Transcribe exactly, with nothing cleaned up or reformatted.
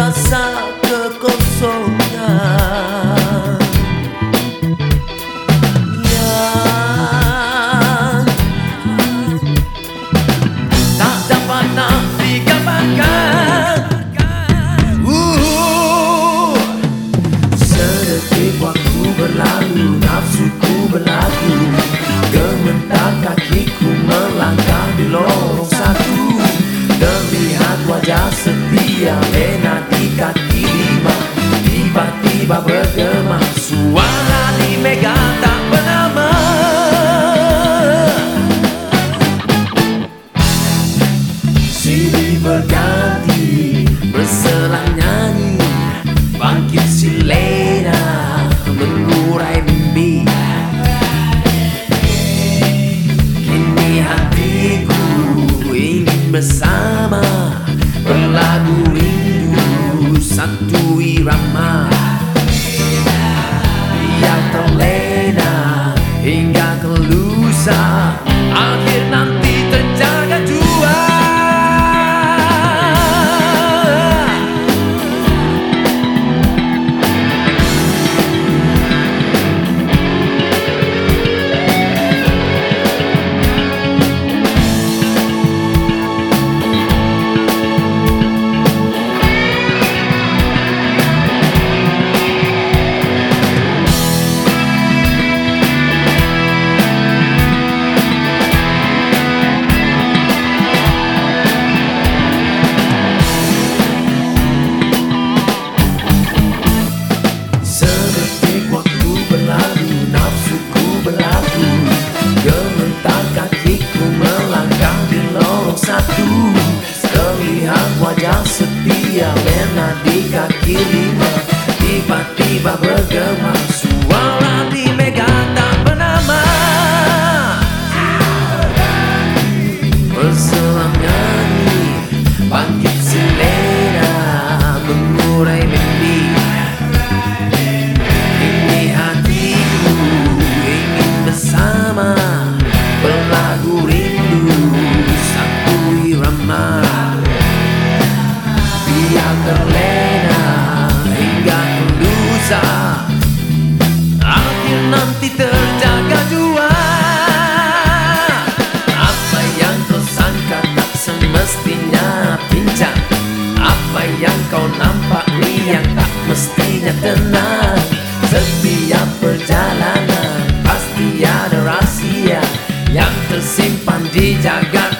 rasa kekosongan yang tak dapat nak digambarkan. uh, Sedetik waktu berlalu, nafsuku berlaku, gemetar kakiku melangkah di lorong satu. Terlihat wajah setia Lena di kaki lima, tiba-tiba bergema suara di mega tak bernama. Silih berganti berselang nyanyi, bangkit si Lena mengurai mimpi. Kini hatiku ingin bersama, berlagu rindu satu irama. Biar terlena hingga ke lusa, akhir nanti terjaga jua. Terlihat wajah setia Lena di kaki lima, tiba-tiba bergema suara di mega tak bernama. Berselang nyanyi, bangkit si Lena mengurai mimpi. Ini hatiku ingin bersama, berlagu rindu satu irama. Biar terlena hingga ke lusa, akhir nanti terjaga jua. Apa yang kau sangka tak semestinya pincang, apa yang kau nampak riang tak mestinya tenang. Setiap perjalanan pasti ada rahasia yang tersimpan di jagat